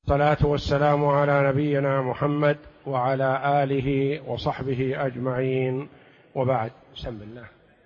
الصلاة والسلام على نبينا محمد وعلى آله وصحبه أجمعين، وبعد. بسم الله.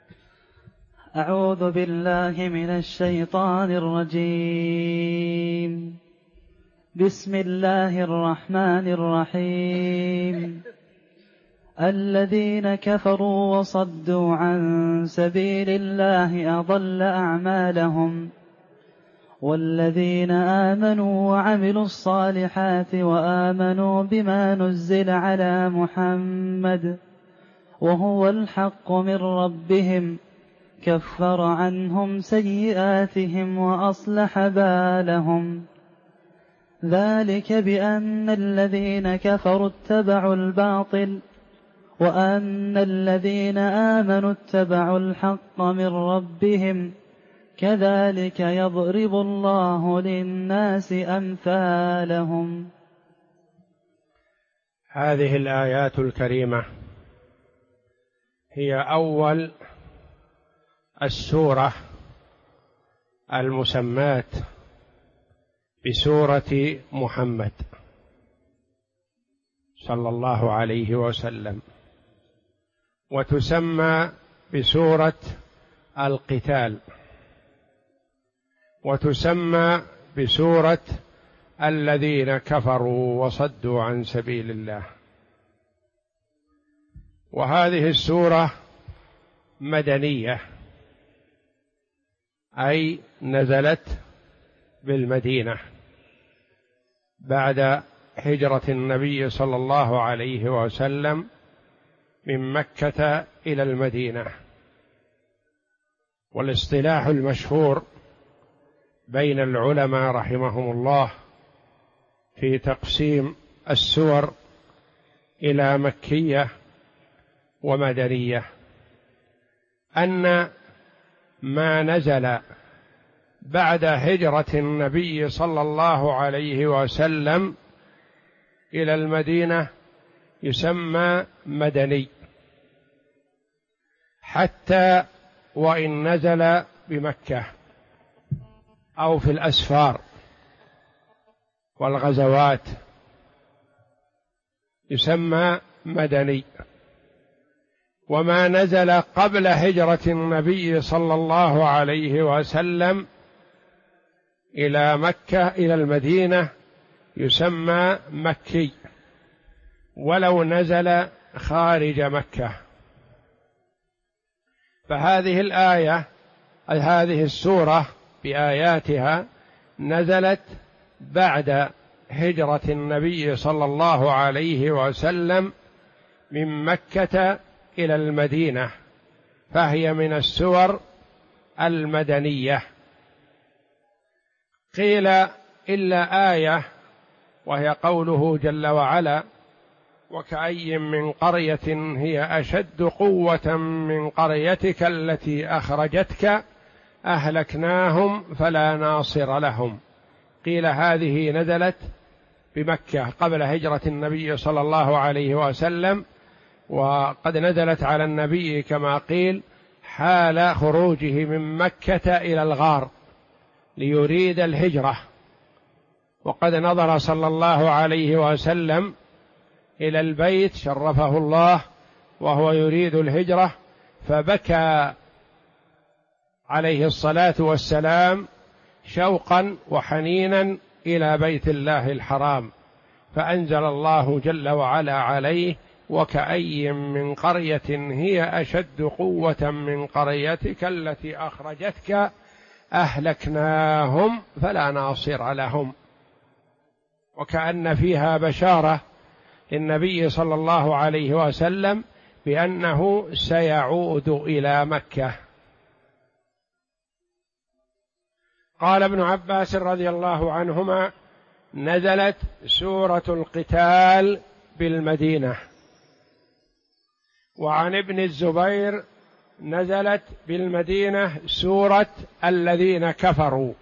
أعوذ بالله من الشيطان الرجيم. بسم الله الرحمن الرحيم. الذين كفروا وصدوا عن سبيل الله أضل أعمالهم، والذين آمنوا وعملوا الصالحات وآمنوا بما نزل على محمد وهو الحق من ربهم كفر عنهم سيئاتهم وأصلح بالهم. ذلك بأن الذين كفروا اتبعوا الباطل وأن الذين آمنوا اتبعوا الحق من ربهم كذلك يضرب الله للناس أمثالهم. هذه الآيات الكريمة هي أول السورة المسماة بسورة محمد صلى الله عليه وسلم، وتسمى بسورة القتال، وتسمى بسورة الذين كفروا وصدوا عن سبيل الله. وهذه السورة مدنية، أي نزلت بالمدينة بعد هجرة النبي صلى الله عليه وسلم من مكة إلى المدينة. والاصطلاح المشهور بين العلماء رحمهم الله في تقسيم السور إلى مكية ومدنية أن ما نزل بعد هجرة النبي صلى الله عليه وسلم إلى المدينة يسمى مدني، حتى وإن نزل بمكة أو في الأسفار والغزوات يسمى مدني. وما نزل قبل هجرة النبي صلى الله عليه وسلم إلى مكة إلى المدينة يسمى مكي، ولو نزل خارج مكة. فهذه الآية هذه السورة بآياتها نزلت بعد هجرة النبي صلى الله عليه وسلم من مكة إلى المدينة، فهي من السور المدنية. قيل إلا آية، وهي قوله جل وعلا: وكأي من قرية هي أشد قوة من قريتك التي أخرجتك أهلكناهم فلا ناصر لهم. قيل هذه نزلت بمكة قبل هجرة النبي صلى الله عليه وسلم، وقد نزلت على النبي كما قيل حال خروجه من مكة إلى الغار ليريد الهجرة، وقد نظر صلى الله عليه وسلم إلى البيت شرفه الله وهو يريد الهجرة، فبكى عليه الصلاة والسلام شوقا وحنينا إلى بيت الله الحرام، فأنزل الله جل وعلا عليه: وكأي من قرية هي أشد قوة من قريتك التي أخرجتك أهلكناهم فلا ناصر لهم. وكأن فيها بشارة للنبي صلى الله عليه وسلم بأنه سيعود إلى مكة. قال ابن عباس رضي الله عنهما: نزلت سورة القتال بالمدينة. وعن ابن الزبير نزلت بالمدينة سورة الذين كفروا.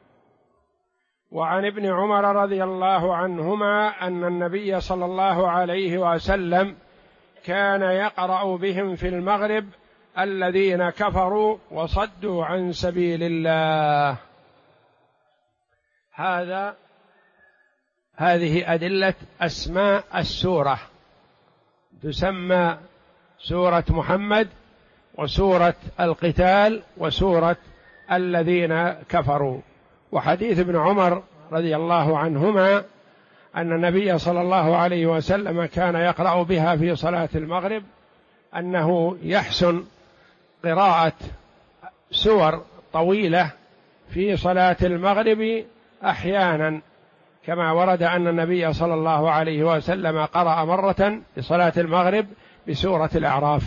وعن ابن عمر رضي الله عنهما أن النبي صلى الله عليه وسلم كان يقرأ بهم في المغرب: الذين كفروا وصدوا عن سبيل الله. هذا هذه أدلة أسماء السورة، تسمى سورة محمد وسورة القتال وسورة الذين كفروا. وحديث ابن عمر رضي الله عنهما أن النبي صلى الله عليه وسلم كان يقرأ بها في صلاة المغرب، أنه يحسن قراءة سور طويلة في صلاة المغرب أحيانا، كما ورد أن النبي صلى الله عليه وسلم قرأ مرة في صلاة المغرب بسورة الأعراف.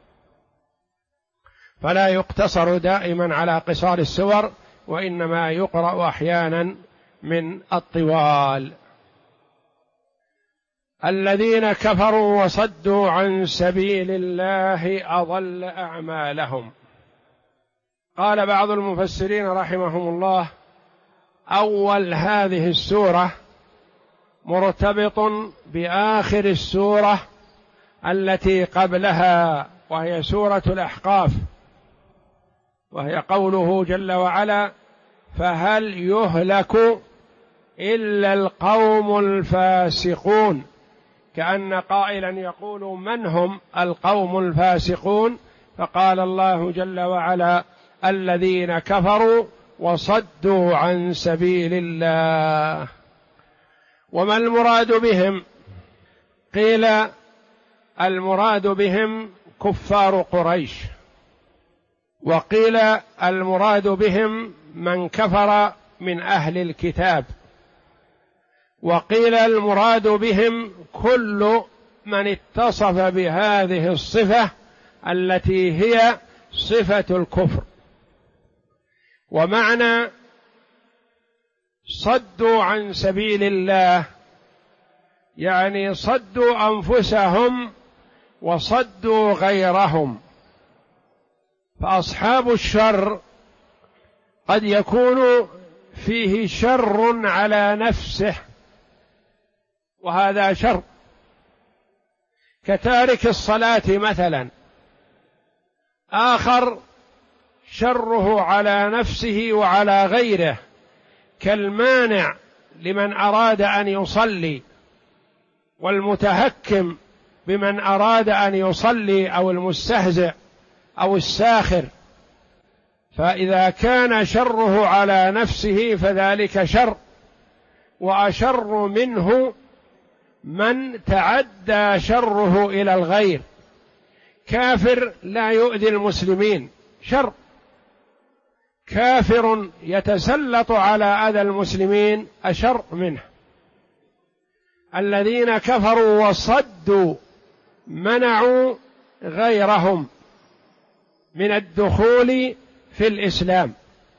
فلا يقتصر دائما على قصار السور، وإنما يقرأ أحيانا من الطوال. الذين كفروا وصدوا عن سبيل الله أضل أعمالهم. قال بعض المفسرين رحمهم الله: أول هذه السورة مرتبط بآخر السورة التي قبلها، وهي سورة الأحقاف، وهي قوله جل وعلا: فهل يهلك إلا القوم الفاسقون، كأن قائلا يقول: من هم القوم الفاسقون؟ فقال الله جل وعلا: الذين كفروا وصدوا عن سبيل الله. وما المراد بهم؟ قيل المراد بهم كفار قريش، وقيل المراد بهم من كفر من أهل الكتاب، وقيل المراد بهم كل من اتصف بهذه الصفة التي هي صفة الكفر. ومعنى صدوا عن سبيل الله يعني صدوا أنفسهم وصدوا غيرهم. فأصحاب الشر قد يكون فيه شر على نفسه، وهذا شر، كتارك الصلاة مثلا. آخر شره على نفسه وعلى غيره، كالمانع لمن أراد أن يصلي، والمتهكم بمن أراد أن يصلي، أو المستهزئ أو الساخر. فإذا كان شره على نفسه فذلك شر، وأشر منه من تعدى شره إلى الغير. كافر لا يؤذي المسلمين، شر. كافر يتسلط على أذى المسلمين أشر منه. الذين كفروا وصدوا منعوا غيرهم من الدخول في الإسلام،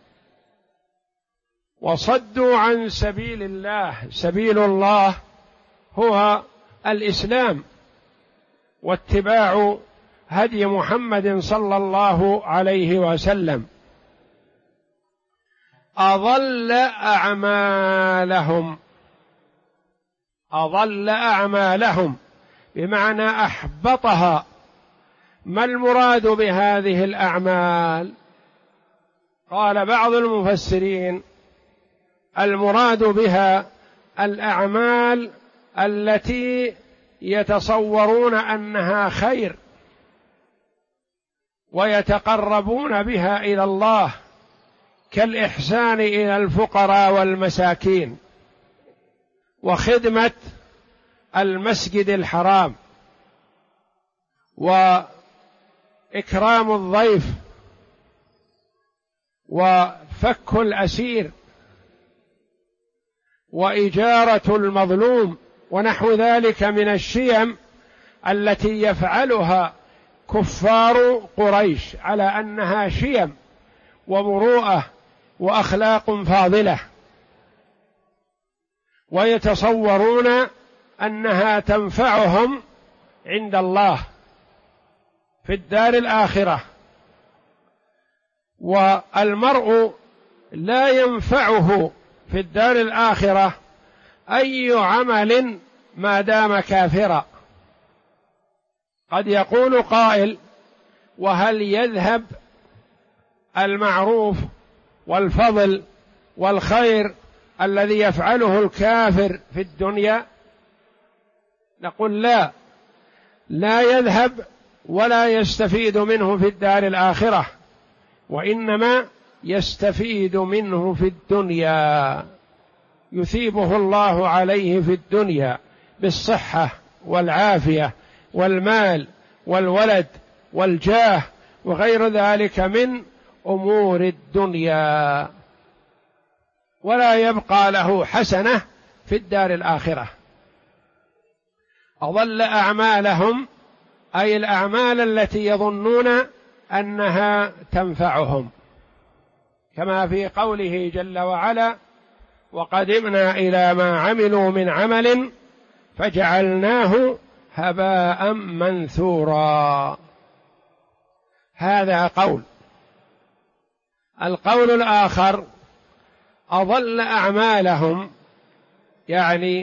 وصدوا عن سبيل الله. سبيل الله هو الإسلام واتباع هدي محمد صلى الله عليه وسلم. أضل أعمالهم، أضل أعمالهم بمعنى أحبطها. ما المراد بهذه الأعمال؟ قال بعض المفسرين: المراد بها الأعمال التي يتصورون أنها خير ويتقربون بها إلى الله، كالإحسان إلى الفقراء والمساكين، وخدمة المسجد الحرام، وإكرام الضيف، وفك الأسير، وإجارة المظلوم، ونحو ذلك من الشيم التي يفعلها كفار قريش على أنها شيم ومروءة وأخلاق فاضلة، ويتصورون أنها تنفعهم عند الله في الدار الآخرة. والمرء لا ينفعه في الدار الآخرة أي عمل ما دام كافرا. قد يقول قائل: وهل يذهب المعروف والفضل والخير الذي يفعله الكافر في الدنيا؟ نقول لا، لا يذهب ولا يستفيد منه في الدار الآخرة، وإنما يستفيد منه في الدنيا، يثيبه الله عليه في الدنيا بالصحة والعافية والمال والولد والجاه وغير ذلك من أمور الدنيا، ولا يبقى له حسنة في الدار الآخرة. أضل أعمالهم أي الأعمال التي يظنون أنها تنفعهم، كما في قوله جل وعلا: وقدمنا إلى ما عملوا من عمل فجعلناه هباء منثورا. هذا قول. القول الآخر: أضل أعمالهم، يعني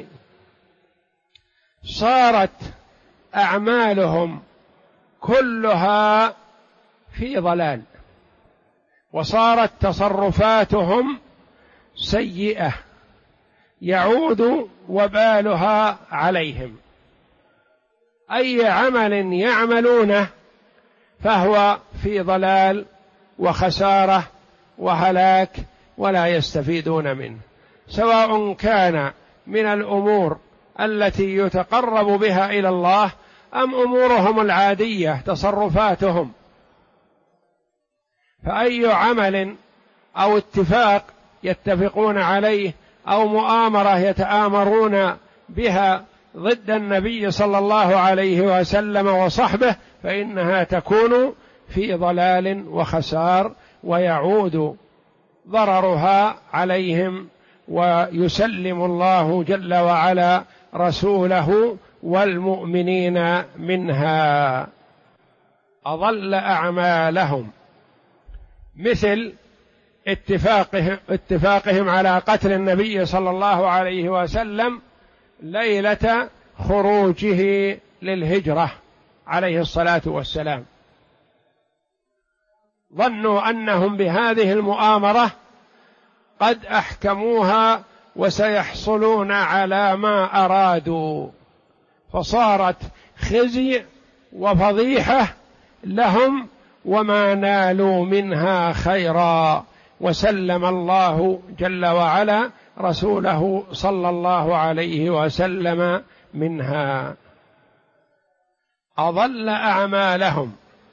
صارت أعمالهم كلها في ضلال، وصارت تصرفاتهم سيئة يعود وبالها عليهم. أي عمل يعملونه فهو في ضلال وخسارة وهلاك، ولا يستفيدون منه، سواء كان من الأمور التي يتقرب بها إلى الله أم أمورهم العادية تصرفاتهم. فأي عمل أو اتفاق يتفقون عليه أو مؤامرة يتآمرون بها ضد النبي صلى الله عليه وسلم وصحبه فإنها تكون في ضلال وخسار، ويعود ضررها عليهم، ويسلم الله جل وعلا رسوله والمؤمنين منها. أضل أعمالهم، مثل اتفاقهم على قتل النبي صلى الله عليه وسلم ليلة خروجه للهجرة عليه الصلاة والسلام. ظنوا أنهم بهذه المؤامرة قد أحكموها وسيحصلون على ما أرادوا، فصارت خزي وفضيحة لهم وما نالوا منها خيرا، وسلم الله جل وعلا رسوله صلى الله عليه وسلم منها. أضل أعمالهم.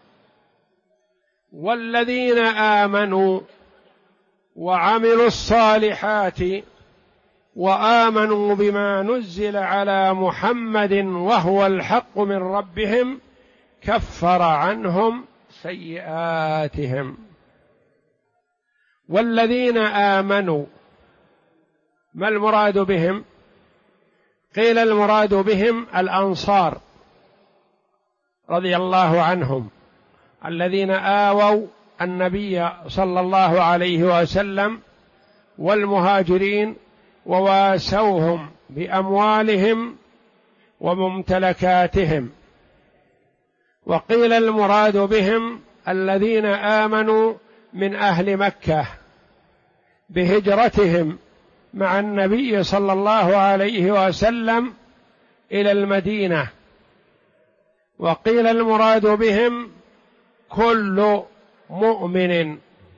والذين آمنوا وعملوا الصالحات وآمنوا بما نزل على محمد وهو الحق من ربهم كفر عنهم سيئاتهم. والذين آمنوا، ما المراد بهم؟ قيل المراد بهم الأنصار رضي الله عنهم، الذين آووا النبي صلى الله عليه وسلم والمهاجرين وواسوهم بأموالهم وممتلكاتهم. وقيل المراد بهم الذين آمنوا من أهل مكة بهجرتهم مع النبي صلى الله عليه وسلم إلى المدينة. وقيل المراد بهم كل مؤمن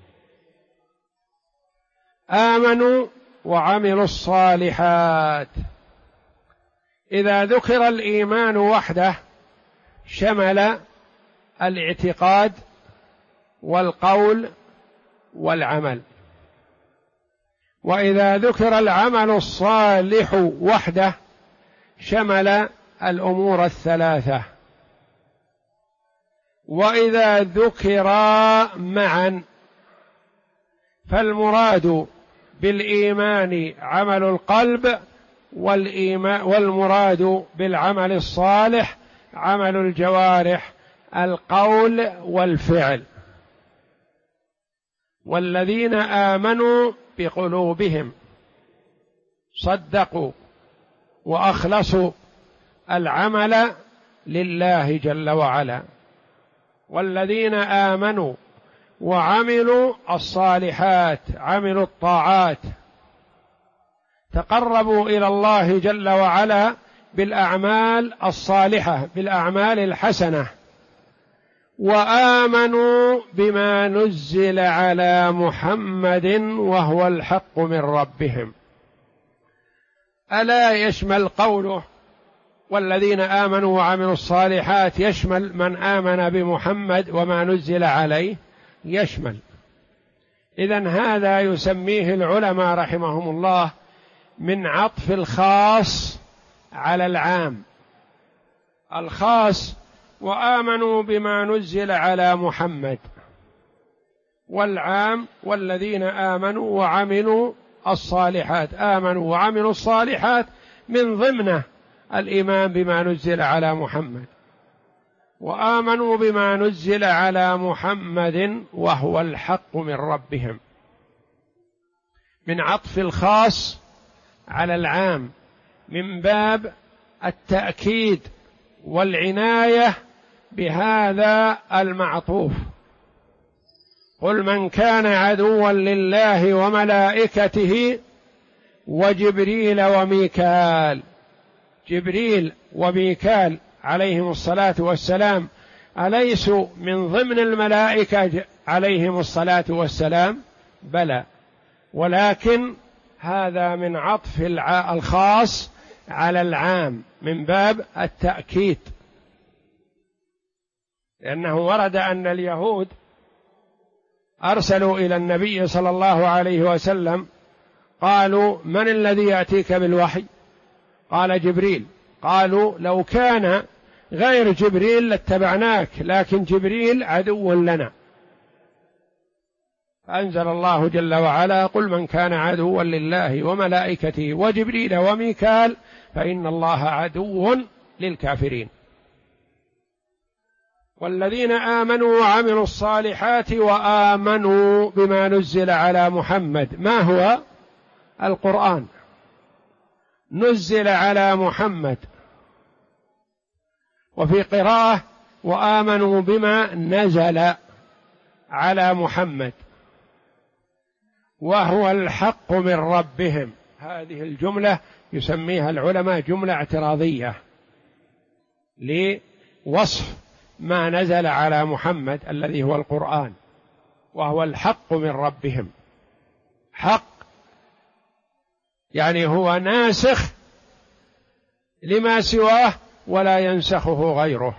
آمنوا وعملوا الصالحات. إذا ذكر الإيمان وحده شمل الاعتقاد والقول والعمل، وإذا ذكر العمل الصالح وحده شمل الأمور الثلاثة، وإذا ذكرا معا فالمراد بالإيمان عمل القلب، والمراد بالعمل الصالح عمل الجوارح القول والفعل. والذين آمنوا بقلوبهم صدقوا وأخلصوا العمل لله جل وعلا. والذين آمنوا وعملوا الصالحات، عملوا الطاعات تقربوا إلى الله جل وعلا بالأعمال الصالحة، بالأعمال الحسنة، وآمنوا بما نزل على محمد وهو الحق من ربهم. ألا يشمل قوله والذين آمنوا وعملوا الصالحات يشمل من آمن بمحمد وما نزل عليه؟ يشمل. إذن هذا يسميه العلماء رحمهم الله من عطف الخاص على العام. الخاص وآمنوا بما نزل على محمد، والعام والذين آمنوا وعملوا الصالحات. آمنوا وعملوا الصالحات من ضمنه الإيمان بما نزل على محمد، وآمنوا بما نزل على محمد وهو الحق من ربهم، من عطف الخاص على العام، من باب التأكيد والعناية بهذا المعطوف. قل من كان عدوا لله وملائكته وجبريل وميكال. جبريل وميكال عليهم الصلاة والسلام أليسوا من ضمن الملائكة عليهم الصلاة والسلام؟ بلى، ولكن هذا من عطف الخاص على العام من باب التأكيد، لأنه ورد أن اليهود أرسلوا إلى النبي صلى الله عليه وسلم قالوا من الذي يأتيك بالوحي؟ قال جبريل. قالوا لو كان غير جبريل لاتبعناك، لكن جبريل عدو لنا. فأنزل الله جل وعلا قل من كان عدوا لله وملائكته وجبريل وميكال فإن الله عدو للكافرين. والذين آمنوا وعملوا الصالحات وآمنوا بما نزل على محمد. ما هو؟ القرآن نزل على محمد، وفي قراءة وآمنوا بما نزل على محمد وهو الحق من ربهم. هذه الجملة يسميها العلماء جملة اعتراضية لوصف ما نزل على محمد الذي هو القرآن، وهو الحق من ربهم. حق يعني هو ناسخ لما سواه ولا ينسخه غيره،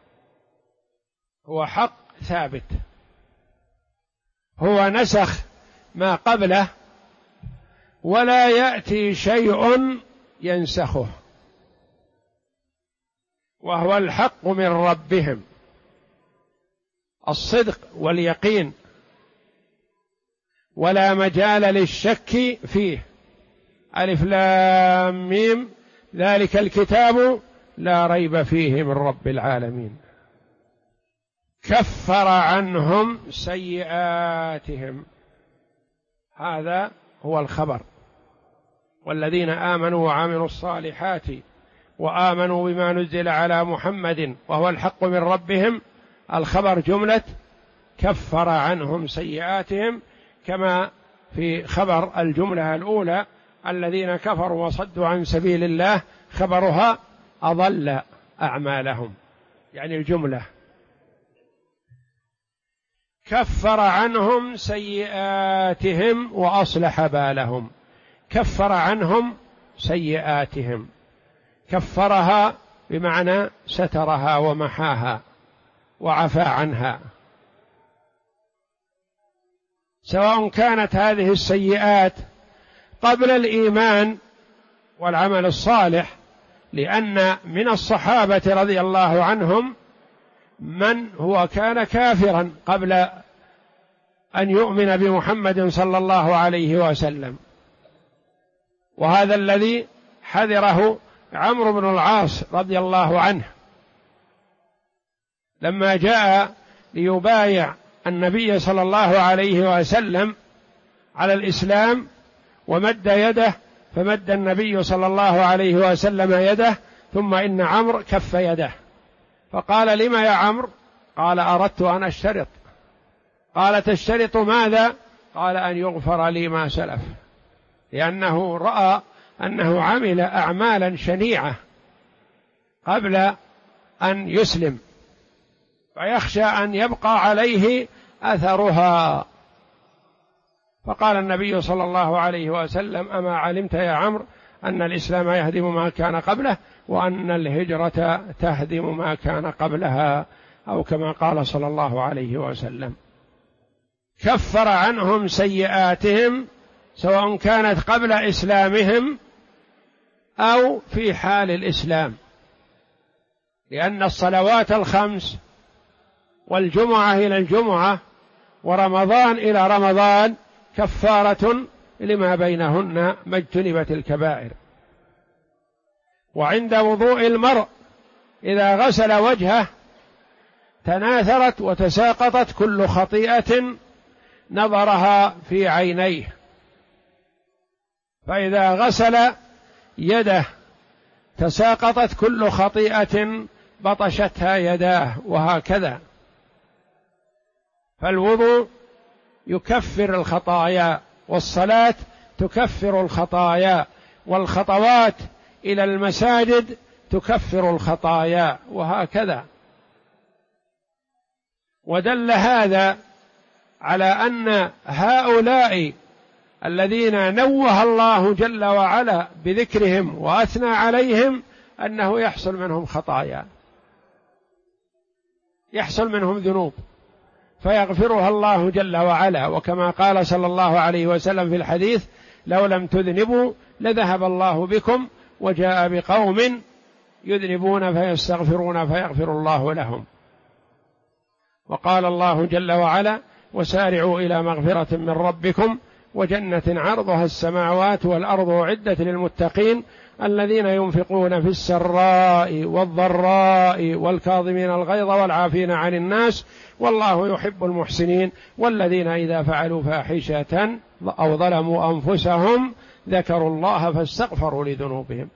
هو حق ثابت، هو نسخ ما قبله ولا يأتي شيء ينسخه، وهو الحق من ربهم. الصدق واليقين ولا مجال للشك فيه. ألف لام ميم ذلك الكتاب لا ريب فيه من رب العالمين. كفر عنهم سيئاتهم، هذا هو الخبر. والذين آمنوا وعملوا الصالحات وآمنوا بما نزل على محمد وهو الحق من ربهم، الخبر جملة كفر عنهم سيئاتهم، كما في خبر الجملة الأولى الذين كفروا وصدوا عن سبيل الله خبرها أضل أعمالهم، يعني الجملة. كفر عنهم سيئاتهم وأصلح بالهم. كفر عنهم سيئاتهم، كفرها بمعنى سترها ومحاها وعفى عنها، سواء كانت هذه السيئات قبل الإيمان والعمل الصالح، لأن من الصحابة رضي الله عنهم من هو كان كافرا قبل أن يؤمن بمحمد صلى الله عليه وسلم، وهذا الذي حذره عمرو بن العاص رضي الله عنه لما جاء ليبايع النبي صلى الله عليه وسلم على الإسلام ومد يده، فمد النبي صلى الله عليه وسلم يده، ثم إن عمرو كف يده، فقال: لما يا عمرو؟ قال: أردت أن أشترط. قال: تشترط ماذا؟ قال: أن يغفر لي ما سلف، لأنه رأى أنه عمل أعمالا شنيعة قبل أن يسلم، فيخشى أن يبقى عليه أثرها. فقال النبي صلى الله عليه وسلم: أما علمت يا عمرو أن الإسلام يهدم ما كان قبله، وأن الهجرة تهدم ما كان قبلها، أو كما قال صلى الله عليه وسلم. كفر عنهم سيئاتهم سواء كانت قبل إسلامهم أو في حال الإسلام، لأن الصلوات الخمس والجمعة إلى الجمعة ورمضان إلى رمضان كفارة لما بينهن ما اجتنبت الكبائر. وعند وضوء المرء إذا غسل وجهه تناثرت وتساقطت كل خطيئة نظرها في عينيه، فإذا غسل يده تساقطت كل خطيئة بطشتها يداه، وهكذا. فالوضوء يكفر الخطايا، والصلاة تكفر الخطايا، والخطوات إلى المساجد تكفر الخطايا، وهكذا. ودل هذا على أن هؤلاء الذين نوه الله جل وعلا بذكرهم وأثنى عليهم أنه يحصل منهم خطايا، يحصل منهم ذنوب فيغفرها الله جل وعلا. وكما قال صلى الله عليه وسلم في الحديث: لو لم تذنبوا لذهب الله بكم وجاء بقوم يذنبون فيستغفرون فيغفر الله لهم. وقال الله جل وعلا: وسارعوا إلى مغفرة من ربكم وجنة عرضها السماوات والأرض أعدت للمتقين الذين ينفقون في السراء والضراء والكاظمين الغيظ والعافين عن الناس والله يحب المحسنين والذين إذا فعلوا فاحشة أو ظلموا أنفسهم ذكروا الله فاستغفروا لذنوبهم.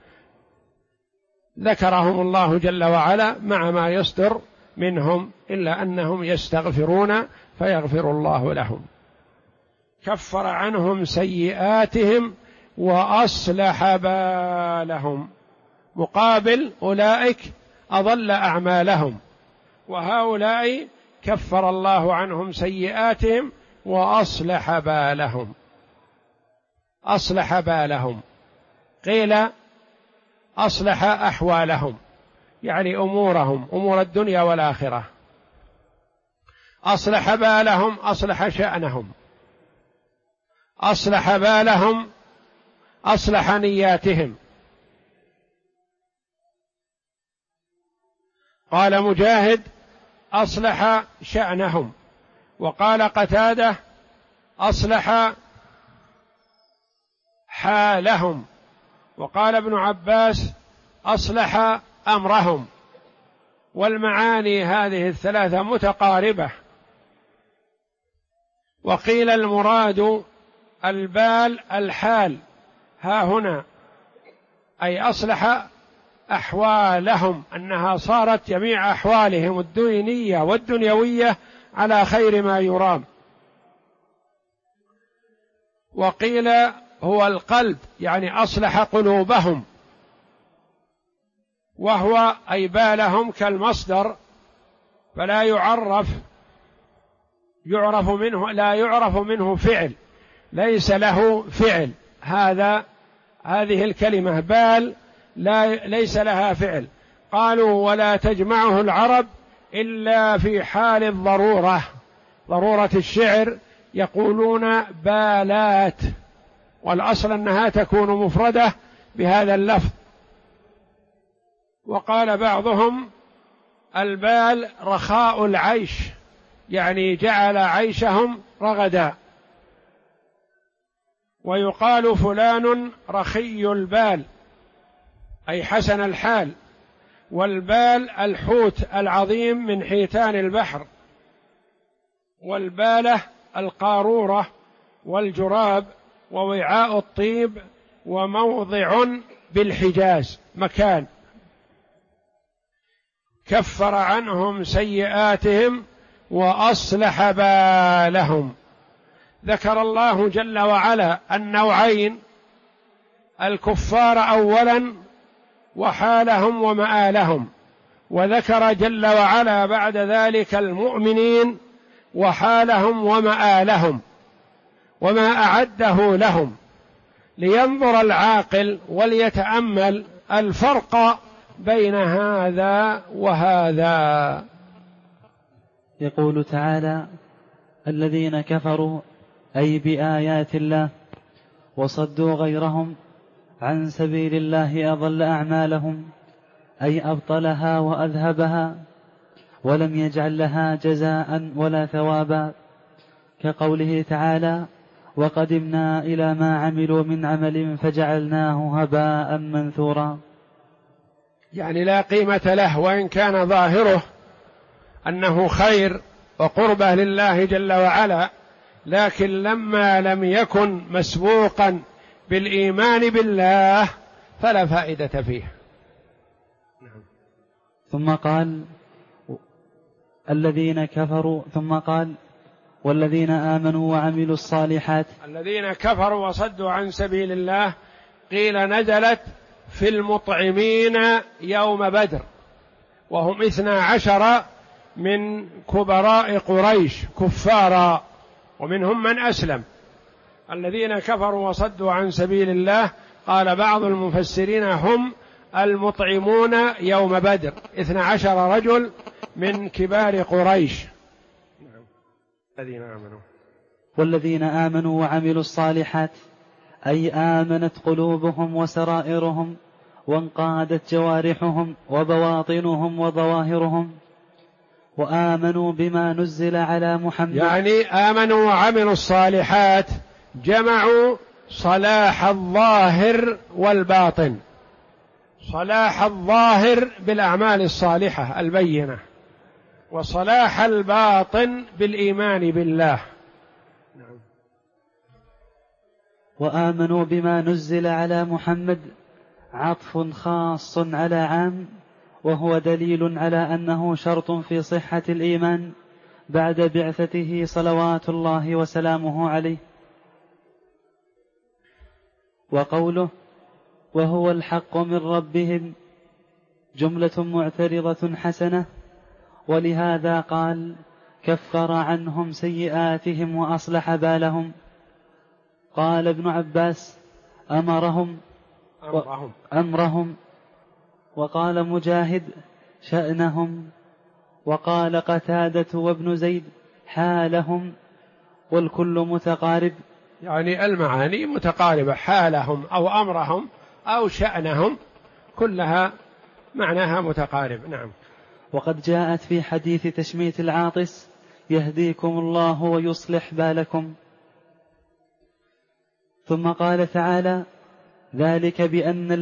ذكرهم الله جل وعلا مع ما يصدر منهم إلا أنهم يستغفرون فيغفر الله لهم. كفر عنهم سيئاتهم وأصلح بالهم، مقابل أولئك أضل أعمالهم، وهؤلاء كفر الله عنهم سيئاتهم وأصلح بالهم. أصلح بالهم قيل أصلح أحوالهم، يعني أمورهم، أمور الدنيا والآخرة. أصلح بالهم أصلح شأنهم، أصلح بالهم أصلح نياتهم. قال مجاهد: أصلح شأنهم. وقال قتادة: أصلح حالهم. وقال ابن عباس: أصلح أمرهم. والمعاني هذه الثلاثة متقاربة. وقيل المراد البال الحال ها هنا، أي أصلح أحوالهم، أنها صارت جميع أحوالهم الدينية والدنيوية على خير ما يرام. وقيل هو القلب، يعني أصلح قلوبهم، وهو أي بالهم كالمصدر، فلا يعرف منه، لا يعرف منه فعل، ليس له فعل. هذه الكلمة بال ليس لها فعل. قالوا: ولا تجمعه العرب إلا في حال الضرورة، ضرورة الشعر، يقولون بالات، والأصل أنها تكون مفردة بهذا اللفظ. وقال بعضهم: البال رخاء العيش، يعني جعل عيشهم رغدا. ويقال فلان رخي البال، أي حسن الحال. والبال الحوت العظيم من حيتان البحر، والبالة القارورة والجراب ووعاء الطيب وموضع بالحجاز، مكان. كفر عنهم سيئاتهم وأصلح بالهم. ذكر الله جل وعلا النوعين الكفار أولا وحالهم ومآلهم، وذكر جل وعلا بعد ذلك المؤمنين وحالهم ومآلهم وما أعده لهم، لينظر العاقل وليتأمل الفرق بين هذا وهذا. يقول تعالى: الذين كفروا أي بآيات الله وصدوا غيرهم عن سبيل الله أضل أعمالهم، أي أبطلها وأذهبها ولم يجعل لها جزاء ولا ثوابا، كقوله تعالى: وقدمنا إلى ما عملوا من عمل فجعلناه هباء منثورا. يعني لا قيمة له، وإن كان ظاهره أنه خير وقربة لله جل وعلا، لكن لما لم يكن مسبوقا بالإيمان بالله فلا فائدة فيه. ثم قال: الذين كفروا، ثم قال: والذين آمنوا وعملوا الصالحات. الذين كفروا وصدوا عن سبيل الله قيل نزلت في المطعمين يوم بدر، وهم 12 من كبراء قريش كفارا، ومنهم من أسلم. الذين كفروا وصدوا عن سبيل الله قال بعض المفسرين هم المطعمون يوم بدر، 12 رجل من كبار قريش. الذين آمنوا. والذين آمنوا وعملوا الصالحات أي آمنت قلوبهم وسرائرهم وانقادت جوارحهم وبواطنهم وظواهرهم، وآمنوا بما نزل على محمد. يعني آمنوا وعملوا الصالحات جمعوا صلاح الظاهر والباطن، صلاح الظاهر بالأعمال الصالحة البينة، وصلاح الباطن بالإيمان بالله. وآمنوا بما نزل على محمد عطف خاص على عام، وهو دليل على أنه شرط في صحة الإيمان بعد بعثته صلوات الله وسلامه عليه. وقوله: وهو الحق من ربهم، جملة معترضة حسنة، ولهذا قال: كفر عنهم سيئاتهم وأصلح بالهم. قال ابن عباس: أمرهم، وقال مجاهد: شأنهم، وقال قتادة وابن زيد: حالهم، والكل متقارب. يعني المعاني متقاربة، حالهم أو أمرهم أو شأنهم كلها معناها متقارب. نعم. وقد جاءت في حديث تشميت العاطس: يهديكم الله ويصلح بالكم. ثم قال تعالى: ذلك بأن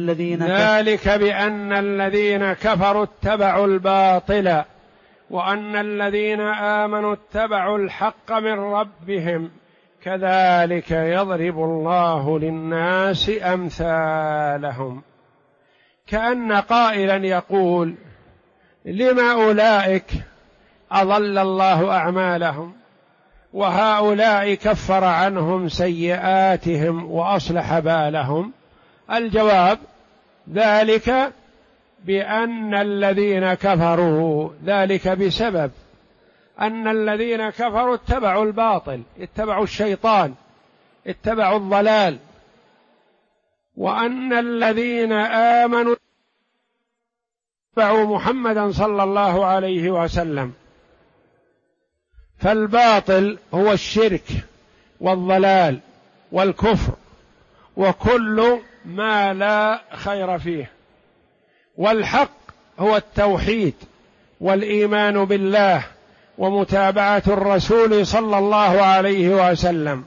الذين كفروا اتبعوا الباطل وأن الذين آمنوا اتبعوا الحق من ربهم كذلك يضرب الله للناس أمثالهم. كأن قائلا يقول: لما أولئك أضل الله أعمالهم وهؤلاء كفر عنهم سيئاتهم وأصلح بالهم؟ الجواب: ذلك بأن الذين كفروا، ذلك بسبب أن الذين كفروا اتبعوا الباطل، اتبعوا الشيطان، اتبعوا الضلال، وأن الذين آمنوا اتبعوا محمدا صلى الله عليه وسلم. فالباطل هو الشرك والضلال والكفر وكل ما لا خير فيه، والحق هو التوحيد والإيمان بالله ومتابعة الرسول صلى الله عليه وسلم.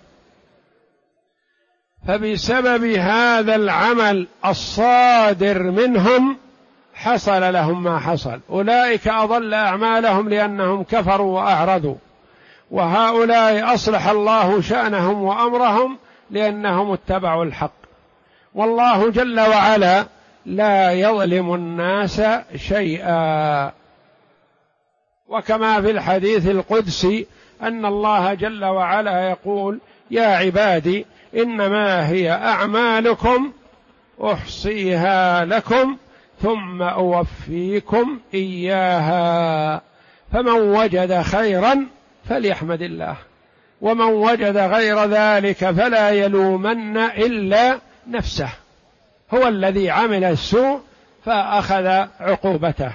فبسبب هذا العمل الصادر منهم حصل لهم ما حصل. أولئك أضل أعمالهم لأنهم كفروا وأعرضوا، وهؤلاء أصلح الله شأنهم وأمرهم لأنهم اتبعوا الحق. والله جل وعلا لا يظلم الناس شيئا، وكما في الحديث القدسي أن الله جل وعلا يقول: يا عبادي إنما هي أعمالكم أحصيها لكم ثم أوفيكم إياها، فمن وجد خيرا فليحمد الله، ومن وجد غير ذلك فلا يلومن إلا نفسه، هو الذي عمل السوء فأخذ عقوبته،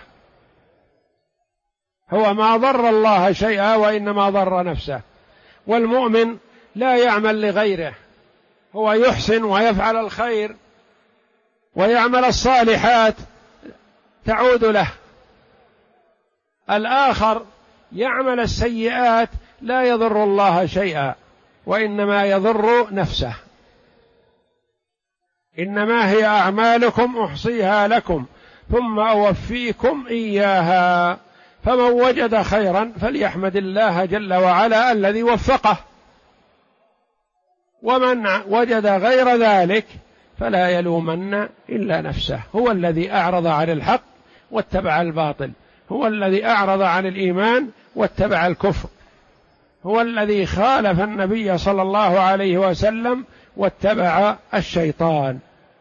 هو ما ضر الله شيئا وإنما ضر نفسه. والمؤمن لا يعمل لغيره، هو يحسن ويفعل الخير ويعمل الصالحات تعود له. الآخر يعمل السيئات لا يضر الله شيئا وإنما يضر نفسه. إنما هي أعمالكم أحصيها لكم ثم أوفيكم إياها، فمن وجد خيرا فليحمد الله جل وعلا الذي وفقه، ومن وجد غير ذلك فلا يلومن إلا نفسه، هو الذي أعرض عن الحق واتبع الباطل، هو الذي أعرض عن الإيمان واتبع الكفر، هو الذي خالف النبي صلى الله عليه وسلم واتبع الشيطان.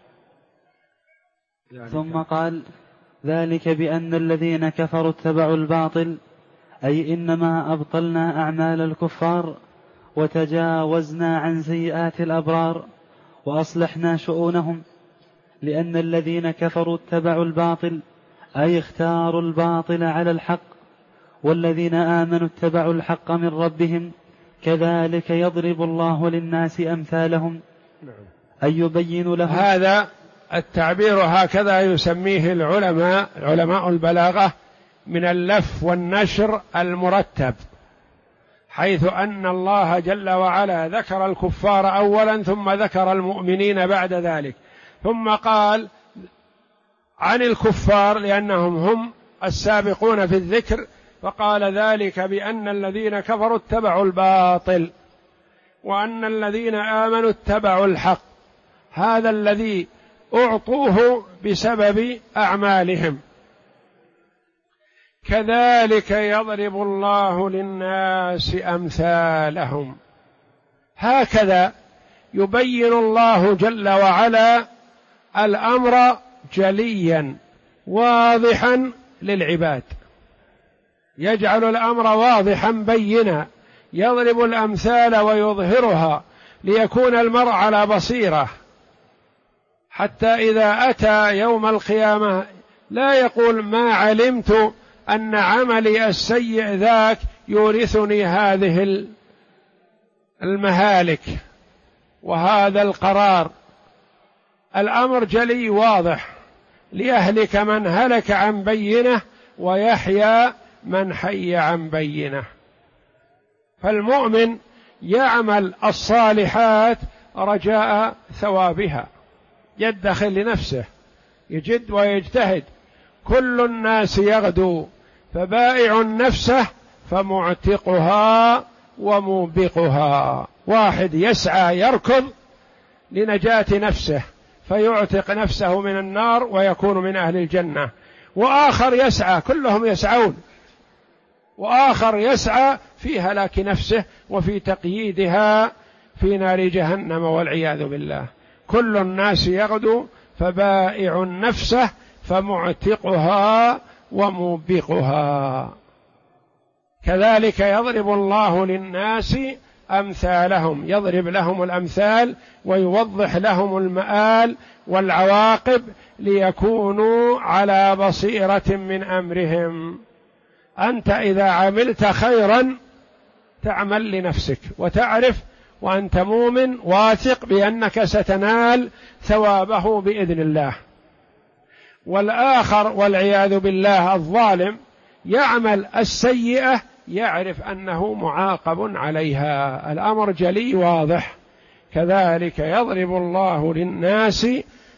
ثم قال: ذلك بأن الذين كفروا اتبعوا الباطل، أي إنما أبطلنا أعمال الكفار وتجاوزنا عن سيئات الأبرار وأصلحنا شؤونهم. لأن الذين كفروا اتبعوا الباطل أي اختاروا الباطل على الحق، والذين آمنوا اتبعوا الحق من ربهم. كذلك يضرب الله للناس أمثالهم أي يبين لهم. هذا التعبير هكذا يسميه العلماء، علماء البلاغة، من اللف والنشر المرتب، حيث أن الله جل وعلا ذكر الكفار أولا ثم ذكر المؤمنين بعد ذلك، ثم قال عن الكفار لأنهم هم السابقون في الذكر، فقال ذلك بأن الذين كفروا اتبعوا الباطل وأن الذين آمنوا اتبعوا الحق، هذا الذي أعطوه بسبب أعمالهم. كذلك يضرب الله للناس أمثالهم، هكذا يبين الله جل وعلا الأمر جليا واضحا للعباد، يجعل الأمر واضحا بينا، يضرب الأمثال ويظهرها ليكون المرء على بصيرة، حتى إذا أتى يوم القيامة لا يقول ما علمت أن عملي السيء ذاك يورثني هذه المهالك وهذا القرار. الأمر جلي واضح، ليهلك من هلك عن بينه ويحيى من حي عن بينه. فالمؤمن يعمل الصالحات رجاء ثوابها، يدخل لنفسه، يجد ويجتهد. كل الناس يغدو فبائع نفسه فمعتقها وموبقها. واحد يسعى يركض لنجاة نفسه فيعتق نفسه من النار ويكون من أهل الجنة، وآخر يسعى، كلهم يسعون، وآخر يسعى في هلاك نفسه وفي تقييدها في نار جهنم والعياذ بالله. كل الناس يغدو فبائع نفسه فمعتقها وموبقها. كذلك يضرب الله للناس أمثالهم، يضرب لهم الأمثال ويوضح لهم المآل والعواقب ليكونوا على بصيرة من أمرهم. أنت إذا عملت خيرا تعمل لنفسك وتعرف وأنت مؤمن واثق بأنك ستنال ثوابه بإذن الله. والآخر والعياذ بالله الظالم يعمل السيئة يعرف أنه معاقب عليها، الأمر جلي واضح. كذلك يضرب الله للناس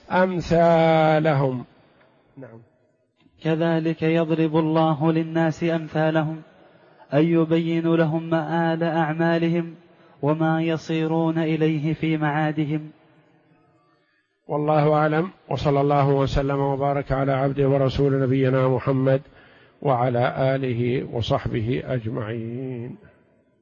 أمثالهم. نعم. كذلك يضرب الله للناس أمثالهم أي يبين لهم مآل أعمالهم وما يصيرون إليه في معادهم. والله أعلم، وصلى الله وسلم وبارك على عبده ورسول نبينا محمد وعلى آله وصحبه أجمعين.